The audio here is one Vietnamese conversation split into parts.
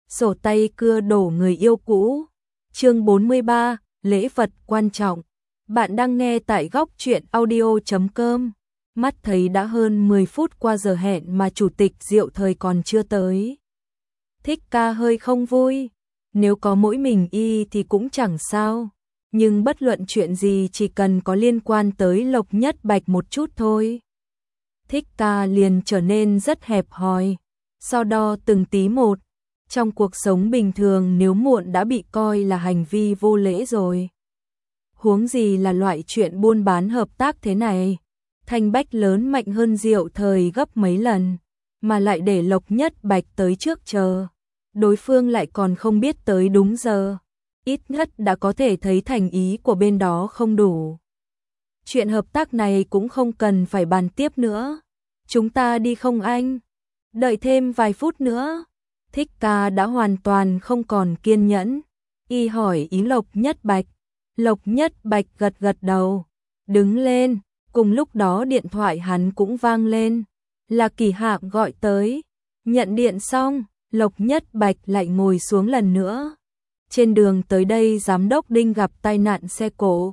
sổ tay cưa đổ người yêu cũ. Chương 43, lễ vật quan trọng. Bạn đang nghe tại góc truyện audio.com. Mắt thấy đã hơn 10 phút qua giờ hẹn mà chủ tịch Diệu Thời còn chưa tới. Thích ca hơi không vui. Nếu có mỗi mình y thì cũng chẳng sao. Nhưng bất luận chuyện gì chỉ cần có liên quan tới Lộc Nhất Bạch một chút thôi. Thích ca liền trở nên rất hẹp hòi. So đo từng tí một. Trong cuộc sống bình thường nếu muộn đã bị coi là hành vi vô lễ rồi. Huống gì là loại chuyện buôn bán hợp tác thế này. Thanh Bách lớn mạnh hơn Diệu Thời gấp mấy lần. Mà lại để Lộc Nhất Bạch tới trước chờ. Đối phương lại còn không biết tới đúng giờ. Ít nhất đã có thể thấy thành ý của bên đó không đủ. Chuyện hợp tác này cũng không cần phải bàn tiếp nữa. Chúng ta đi không anh? Đợi thêm vài phút nữa. Thích ca đã hoàn toàn không còn kiên nhẫn. Y hỏi ý Lộc Nhất Bạch. Lộc Nhất Bạch gật gật đầu. Đứng lên. Cùng lúc đó điện thoại hắn cũng vang lên. Là Kỳ Hạm gọi tới. Nhận điện xong, Lộc Nhất Bạch lại ngồi xuống lần nữa. Trên đường tới đây giám đốc Đinh gặp tai nạn xe cộ.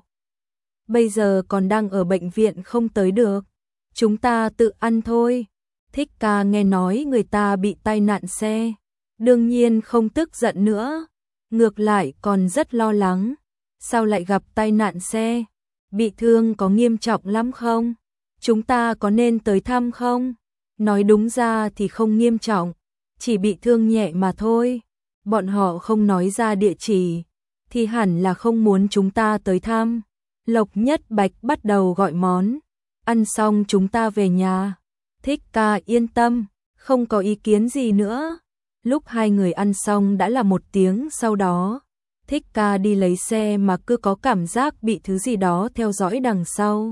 Bây giờ còn đang ở bệnh viện không tới được. Chúng ta tự ăn thôi. Thích ca nghe nói người ta bị tai nạn xe. Đương nhiên không tức giận nữa. Ngược lại còn rất lo lắng. Sao lại gặp tai nạn xe? Bị thương có nghiêm trọng lắm không? Chúng ta có nên tới thăm không? Nói đúng ra thì không nghiêm trọng. Chỉ bị thương nhẹ mà thôi. Bọn họ không nói ra địa chỉ. Thì hẳn là không muốn chúng ta tới thăm. Lộc Nhất Bạch bắt đầu gọi món. Ăn xong chúng ta về nhà. Thích ca yên tâm. Không có ý kiến gì nữa. Lúc hai người ăn xong đã là 1 tiếng sau đó. Thích ca đi lấy xe mà cứ có cảm giác bị thứ gì đó theo dõi đằng sau.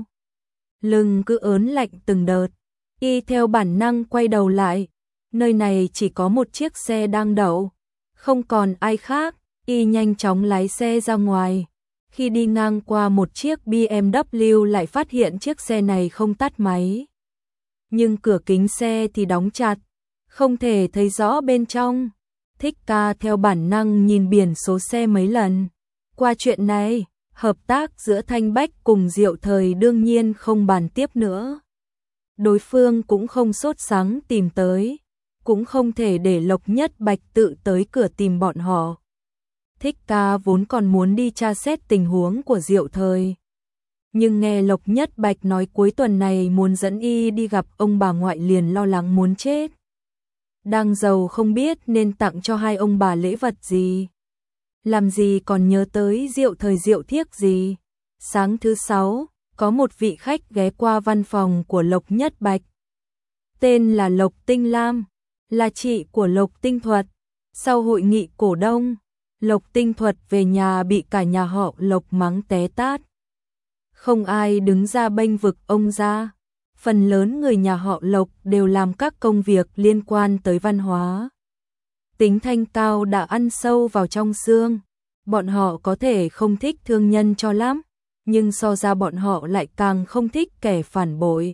Lưng cứ ớn lạnh từng đợt. Y theo bản năng quay đầu lại. Nơi này chỉ có một chiếc xe đang đậu. Không còn ai khác. Y nhanh chóng lái xe ra ngoài. Khi đi ngang qua một chiếc BMW lại phát hiện chiếc xe này không tắt máy. Nhưng cửa kính xe thì đóng chặt. Không thể thấy rõ bên trong. Thích ca theo bản năng nhìn biển số xe mấy lần. Qua chuyện này, hợp tác giữa Thanh Bách cùng Diệu Thời đương nhiên không bàn tiếp nữa. Đối phương cũng không sốt sắng tìm tới. Cũng không thể để Lộc Nhất Bạch tự tới cửa tìm bọn họ. Thích ca vốn còn muốn đi tra xét tình huống của Diệu Thời. Nhưng nghe Lộc Nhất Bạch nói cuối tuần này muốn dẫn y đi gặp ông bà ngoại liền lo lắng muốn chết. Đang giàu không biết nên tặng cho hai ông bà lễ vật gì. Làm gì còn nhớ tới Diệu Thời Diệu Thiếc gì. Sáng thứ 6, có một vị khách ghé qua văn phòng của Lộc Nhất Bạch. Tên là Lộc Tinh Lam, là chị của Lộc Tinh Thuật. Sau hội nghị cổ đông, Lộc Tinh Thuật về nhà bị cả nhà họ Lộc mắng té tát. Không ai đứng ra bênh vực ông ra. Phần lớn người nhà họ Lộc đều làm các công việc liên quan tới văn hóa. Tính thanh cao đã ăn sâu vào trong xương. Bọn họ có thể không thích thương nhân cho lắm, nhưng so ra bọn họ lại càng không thích kẻ phản bội.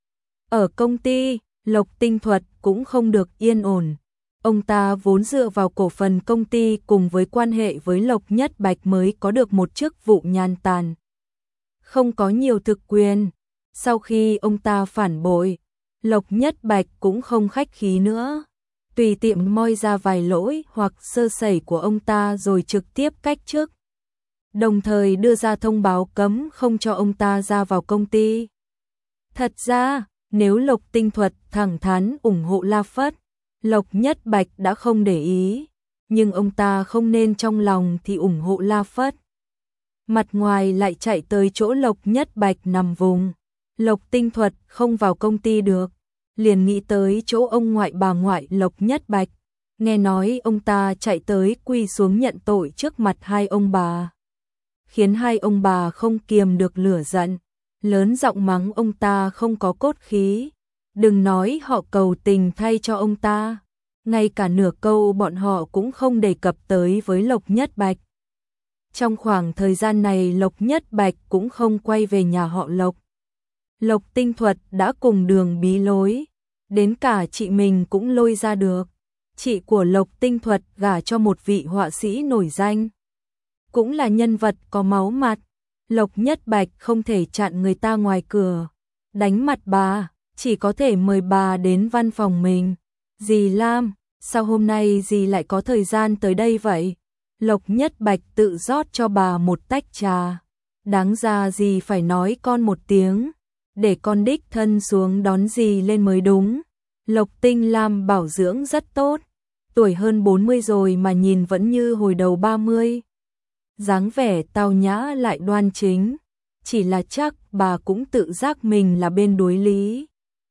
Ở công ty, Lộc Tinh Thuật cũng không được yên ổn. Ông ta vốn dựa vào cổ phần công ty cùng với quan hệ với Lộc Nhất Bạch mới có được một chức vụ nhàn tản. Không có nhiều thực quyền. Sau khi ông ta phản bội, Lộc Nhất Bạch cũng không khách khí nữa. Tùy tiện moi ra vài lỗi hoặc sơ sẩy của ông ta rồi trực tiếp cách chức. Đồng thời đưa ra thông báo cấm không cho ông ta ra vào công ty. Thật ra, nếu Lộc Tinh Thuật thẳng thắn ủng hộ La Phất, Lộc Nhất Bạch đã không để ý. Nhưng ông ta không nên trong lòng thì ủng hộ La Phất. Mặt ngoài lại chạy tới chỗ Lộc Nhất Bạch nằm vùng. Lộc Tinh Thuật không vào công ty được, liền nghĩ tới chỗ ông ngoại bà ngoại Lộc Nhất Bạch. Nghe nói ông ta chạy tới quỳ xuống nhận tội trước mặt hai ông bà. Khiến hai ông bà không kiềm được lửa giận, lớn giọng mắng ông ta không có cốt khí. Đừng nói họ cầu tình thay cho ông ta, ngay cả nửa câu bọn họ cũng không đề cập tới với Lộc Nhất Bạch. Trong khoảng thời gian này Lộc Nhất Bạch cũng không quay về nhà họ Lộc. Lộc Tinh Thuật đã cùng đường bí lối, đến cả chị mình cũng lôi ra được. chị của Lộc Tinh Thuật gả cho một vị họa sĩ nổi danh. Cũng là nhân vật có máu mặt. Lộc Nhất Bạch không thể chặn người ta ngoài cửa, đánh mặt bà, chỉ có thể mời bà đến văn phòng mình. Dì Lam, sao hôm nay dì lại có thời gian tới đây vậy? Lộc Nhất Bạch tự rót cho bà một tách trà. Đáng ra dì phải nói con một tiếng, để con đích thân xuống đón dì lên mới đúng. Lộc Tinh Lam bảo dưỡng rất tốt, tuổi hơn 40 rồi mà nhìn vẫn như hồi đầu 30. Dáng vẻ tao nhã lại đoan chính, chỉ là chắc bà cũng tự giác mình là bên đối lý,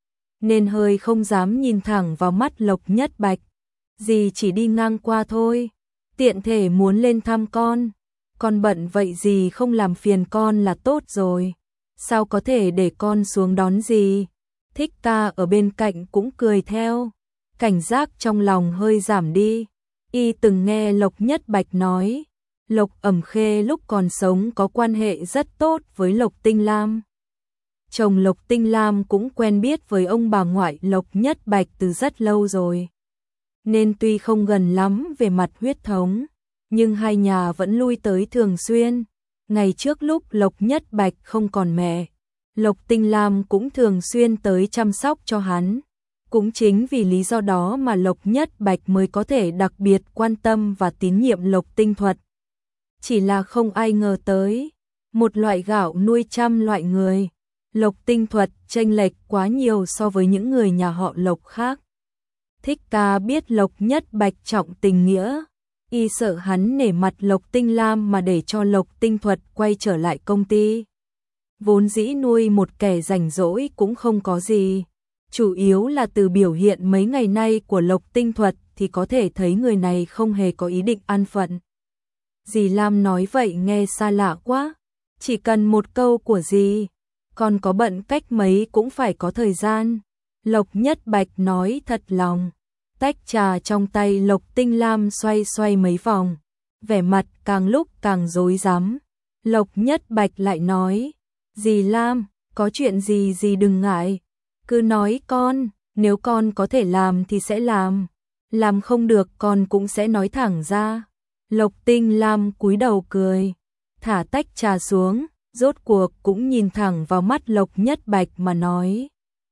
nên hơi không dám nhìn thẳng vào mắt Lộc Nhất Bạch. Dì chỉ đi ngang qua thôi, tiện thể muốn lên thăm con bận vậy dì không làm phiền con là tốt rồi, sao có thể để con xuống đón dì. Thích Ca ở bên cạnh cũng cười theo, cảnh giác trong lòng hơi giảm đi. Y từng nghe Lộc Nhất Bạch nói, Lộc Ẩm Khê lúc còn sống có quan hệ rất tốt với Lộc Tinh Lam. Chồng Lộc Tinh Lam cũng quen biết với ông bà ngoại Lộc Nhất Bạch từ rất lâu rồi. Nên tuy không gần lắm về mặt huyết thống, nhưng hai nhà vẫn lui tới thường xuyên. Ngày trước lúc Lộc Nhất Bạch không còn mẹ, Lộc Tinh Lam cũng thường xuyên tới chăm sóc cho hắn. Cũng chính vì lý do đó mà Lộc Nhất Bạch mới có thể đặc biệt quan tâm và tín nhiệm Lộc Tinh Thuật. Chỉ là không ai ngờ tới, một loại gạo nuôi trăm loại người. Lộc Tinh Thuật chênh lệch quá nhiều so với những người nhà họ Lộc khác. Thích Ca biết Lộc Nhất Bạch trọng tình nghĩa, y sợ hắn nể mặt Lộc Tinh Lam mà để cho Lộc Tinh Thuật quay trở lại công ty. Vốn dĩ nuôi một kẻ rảnh rỗi cũng không có gì, chủ yếu là từ biểu hiện mấy ngày nay của Lộc Tinh Thuật thì có thể thấy người này không hề có ý định an phận. Dì Lam nói vậy nghe xa lạ quá, chỉ cần một câu của dì, con có bận cách mấy cũng phải có thời gian. Lộc Nhất Bạch nói thật lòng. Tách trà trong tay Lộc Tinh Lam xoay xoay mấy vòng, vẻ mặt càng lúc càng rối rắm. Lộc Nhất Bạch lại nói, dì Lam, có chuyện gì dì đừng ngại, cứ nói con, nếu con có thể làm thì sẽ làm không được con cũng sẽ nói thẳng ra. Lộc Tinh Lam cúi đầu cười, thả tách trà xuống, rốt cuộc cũng nhìn thẳng vào mắt Lộc Nhất Bạch mà nói,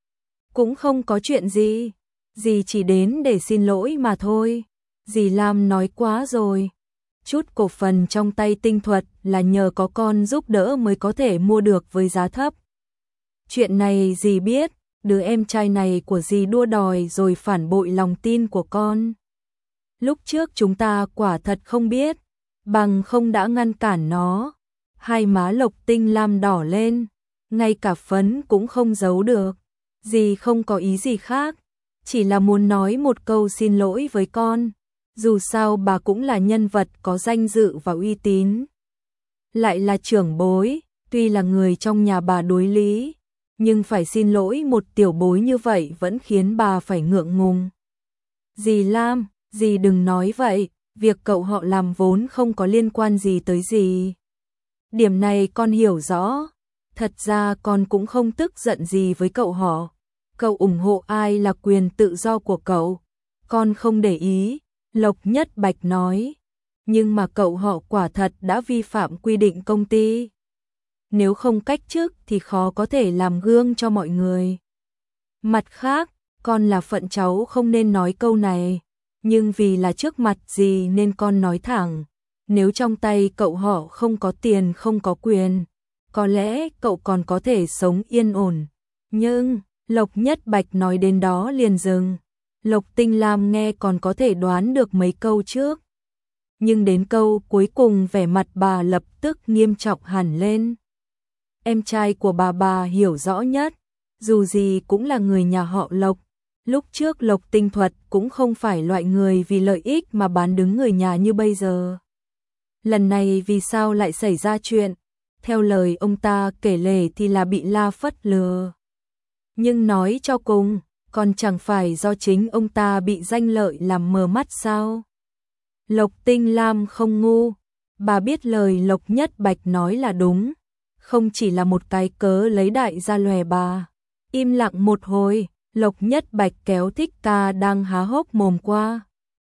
cũng không có chuyện gì, dì chỉ đến để xin lỗi mà thôi. Dì Lam nói quá rồi, chút cổ phần trong tay Tinh Thuật là nhờ có con giúp đỡ mới có thể mua được với giá thấp. Chuyện này dì biết, đứa em trai này của dì đua đòi rồi phản bội lòng tin của con. Lúc trước chúng ta quả thật không biết, bằng không đã ngăn cản nó. Hai má Lộc Tinh Lam đỏ lên, ngay cả phấn cũng không giấu được. Dì không có ý gì khác, chỉ là muốn nói một câu xin lỗi với con. Dù sao bà cũng là nhân vật có danh dự và uy tín, lại là trưởng bối, tuy là người trong nhà bà đối lý, nhưng phải xin lỗi một tiểu bối như vậy vẫn khiến bà phải ngượng ngùng. Dì Lam, dì đừng nói vậy, việc cậu họ làm vốn không có liên quan gì tới dì. Điểm này con hiểu rõ, thật ra con cũng không tức giận gì với cậu họ. Cậu ủng hộ ai là quyền tự do của cậu, con không để ý. Lộc Nhất Bạch nói, nhưng mà cậu họ quả thật đã vi phạm quy định công ty. Nếu không cách chức thì khó có thể làm gương cho mọi người. Mặt khác, con là phận cháu không nên nói câu này, nhưng vì là trước mặt gì nên con nói thẳng. Nếu trong tay cậu họ không có tiền không có quyền, có lẽ cậu còn có thể sống yên ổn. Nhưng, Lộc Nhất Bạch nói đến đó liền dừng. Lộc Tinh Lam nghe còn có thể đoán được mấy câu trước, nhưng đến câu cuối cùng vẻ mặt bà lập tức nghiêm trọng hẳn lên. Em trai của bà hiểu rõ nhất, dù gì cũng là người nhà họ Lộc. Lúc trước Lộc Tinh Thuật cũng không phải loại người vì lợi ích mà bán đứng người nhà như bây giờ. Lần này vì sao lại xảy ra chuyện? Theo lời ông ta kể lể thì là bị La Phất lừa. Nhưng nói cho cùng, còn chẳng phải do chính ông ta bị danh lợi làm mờ mắt sao? Lộc Tinh Lam không ngu, bà biết lời Lộc Nhất Bạch nói là đúng, không chỉ là một cái cớ lấy đại ra lòe bà. Im lặng một hồi, Lộc Nhất Bạch kéo Thích Ca đang há hốc mồm qua.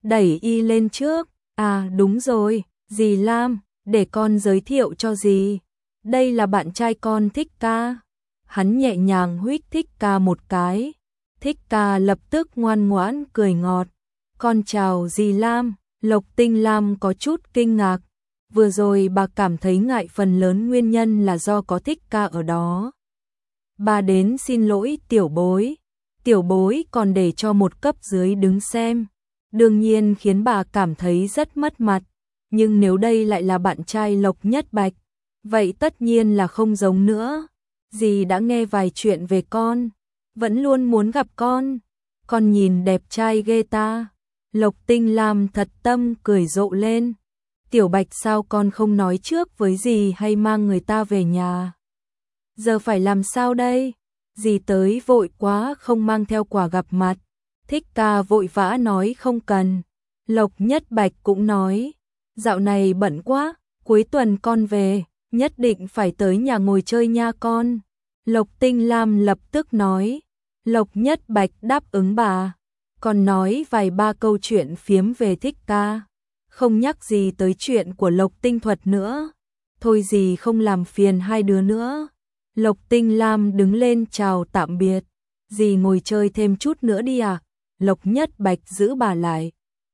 đẩy y lên trước. À đúng rồi, dì Lam, để con giới thiệu cho dì. Đây là bạn trai con Thích Ca. Hắn nhẹ nhàng huých Thích Ca một cái. Thích Ca lập tức ngoan ngoãn cười ngọt. Con chào dì Lam. Lộc Tinh Lam có chút kinh ngạc. Vừa rồi bà cảm thấy ngại, phần lớn nguyên nhân là do có Thích Ca ở đó. Bà đến xin lỗi tiểu bối. Tiểu bối còn để cho một cấp dưới đứng xem. Đương nhiên khiến bà cảm thấy rất mất mặt. Nhưng nếu đây lại là bạn trai Lộc Nhất Bạch, vậy tất nhiên là không giống nữa. Dì đã nghe vài chuyện về con, vẫn luôn muốn gặp con. Con nhìn đẹp trai ghê ta. Lộc Tinh Lam thật tâm cười rộ lên. Tiểu Bạch, sao con không nói trước với dì hay mang người ta về nhà? Giờ phải làm sao đây? Dì tới vội quá không mang theo quà gặp mặt. Thích Ca vội vã nói không cần. Lộc Nhất Bạch cũng nói, dạo này bận quá, cuối tuần con về, nhất định phải tới nhà ngồi chơi nha con. Lộc Tinh Lam lập tức nói. Lộc Nhất Bạch đáp ứng bà, còn nói vài ba câu chuyện phiếm về Thích Ca, không nhắc gì tới chuyện của Lộc Tinh Thuật nữa. Thôi dì không làm phiền hai đứa nữa. Lộc Tinh Lam đứng lên chào tạm biệt. Dì ngồi chơi thêm chút nữa đi à? Lộc Nhất Bạch giữ bà lại.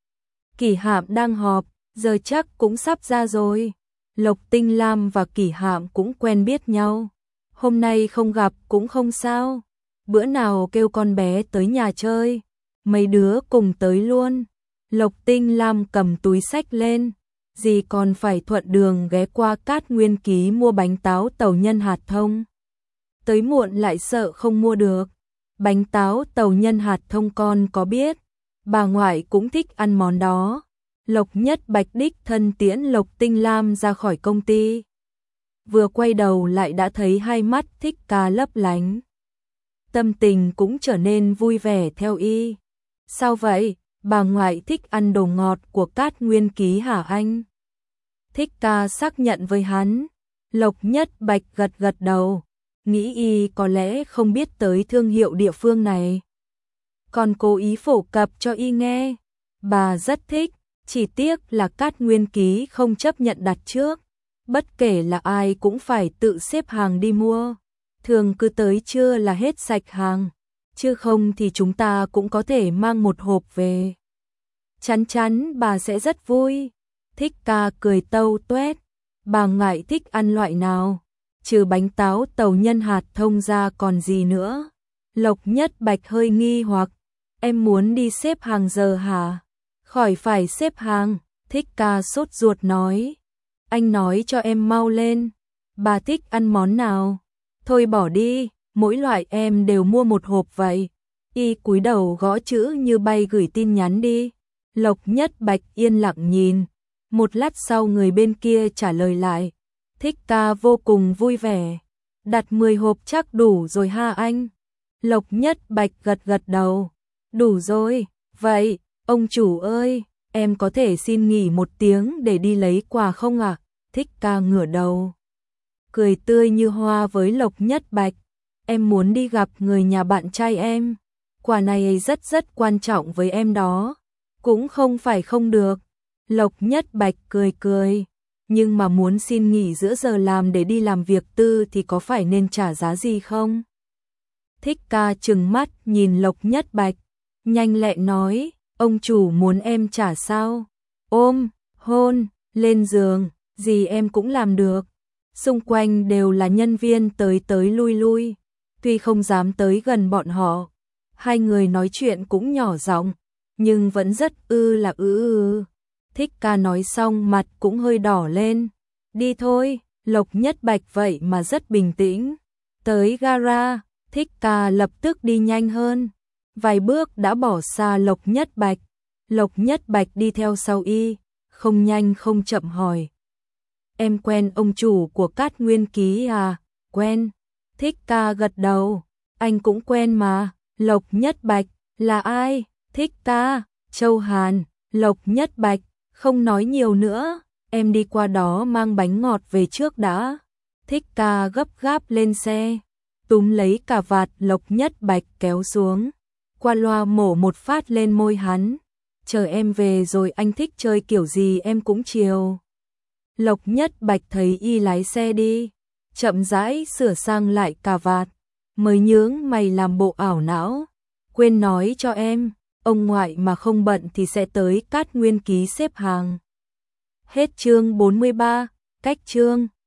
Kỷ Hạm đang họp, giờ chắc cũng sắp ra rồi. Lộc Tinh Lam và Kỷ Hạm cũng quen biết nhau. Hôm nay không gặp cũng không sao. Bữa nào kêu con bé tới nhà chơi, mấy đứa cùng tới luôn. Lộc Tinh Lam cầm túi xách lên. Dì còn phải thuận đường ghé qua Cát Nguyên Ký mua bánh táo tàu nhân hạt thông. Tới muộn lại sợ không mua được. Bánh táo tàu nhân hạt thông con có biết, bà ngoại cũng thích ăn món đó. Lộc Nhất Bạch đích thân tiễn Lộc Tinh Lam ra khỏi công ty. Vừa quay đầu lại đã thấy hai mắt Thích Ca lấp lánh. Tâm tình cũng trở nên vui vẻ theo y. Sao vậy, bà ngoại thích ăn đồ ngọt của Cát Nguyên Ký hả anh? Thích Ca xác nhận với hắn. Lộc Nhất Bạch gật gật đầu, nghĩ y có lẽ không biết tới thương hiệu địa phương này. Còn cố ý phổ cập cho y nghe. Bà rất thích, chỉ tiếc là Cát Nguyên Ký không chấp nhận đặt trước. Bất kể là ai cũng phải tự xếp hàng đi mua. Thường cứ tới trưa là hết sạch hàng, chứ không thì chúng ta cũng có thể mang một hộp về. Chắn chắn bà sẽ rất vui. Thích Ca cười tâu tuét. Bà ngại thích ăn loại nào? Trừ bánh táo tàu nhân hạt thông ra còn gì nữa? Lộc Nhất Bạch hơi nghi hoặc. Em muốn đi xếp hàng giờ hả? Khỏi phải xếp hàng. Thích Ca sốt ruột nói. Anh nói cho em mau lên. Bà thích ăn món nào? Thôi bỏ đi, mỗi loại em đều mua một hộp vậy. Y cúi đầu gõ chữ như bay gửi tin nhắn đi. Lộc Nhất Bạch yên lặng nhìn. Một lát sau người bên kia trả lời lại. Thích Ca vô cùng vui vẻ. Đặt 10 hộp chắc đủ rồi ha anh? Lộc Nhất Bạch gật gật đầu. Đủ rồi, vậy, ông chủ ơi, em có thể xin nghỉ một tiếng để đi lấy quà không ạ? Thích Ca ngửa đầu, cười tươi như hoa với Lộc Nhất Bạch. Em muốn đi gặp người nhà bạn trai em. Quà này rất rất quan trọng với em đó. Cũng không phải không được. Lộc Nhất Bạch cười cười. Nhưng mà muốn xin nghỉ giữa giờ làm để đi làm việc tư thì có phải nên trả giá gì không? Thích Ca trừng mắt nhìn Lộc Nhất Bạch. Nhanh lẹ nói, ông chủ muốn em trả sao? Ôm, hôn, lên giường, gì em cũng làm được. Xung quanh đều là nhân viên tới tới lui lui. Tuy không dám tới gần bọn họ, hai người nói chuyện cũng nhỏ giọng, nhưng vẫn rất là ư. Thích Ca nói xong mặt cũng hơi đỏ lên. Đi thôi, Lộc Nhất Bạch vậy mà rất bình tĩnh. Tới gara, Thích Ca lập tức đi nhanh hơn. Vài bước đã bỏ xa Lộc Nhất Bạch. Lộc Nhất Bạch đi theo sau y, không nhanh không chậm hỏi. Em quen ông chủ của Cát Nguyên Ký à? Quen. Thích Ca gật đầu. Anh cũng quen mà. Lộc Nhất Bạch, là ai? Thích Ca, Châu Hàn. Lộc Nhất Bạch, không nói nhiều nữa. Em đi qua đó mang bánh ngọt về trước đã. Thích Ca gấp gáp lên xe, túm lấy cà vạt Lộc Nhất Bạch kéo xuống. Qua loa mổ một phát lên môi hắn. chờ em về rồi anh thích chơi kiểu gì em cũng chiều. Lộc Nhất Bạch thấy y lái xe đi, chậm rãi sửa sang lại cà vạt, mới nhướng mày làm bộ ảo não, quên nói cho em, ông ngoại mà không bận thì sẽ tới Cát Nguyên Ký xếp hàng. Hết chương 43, cách chương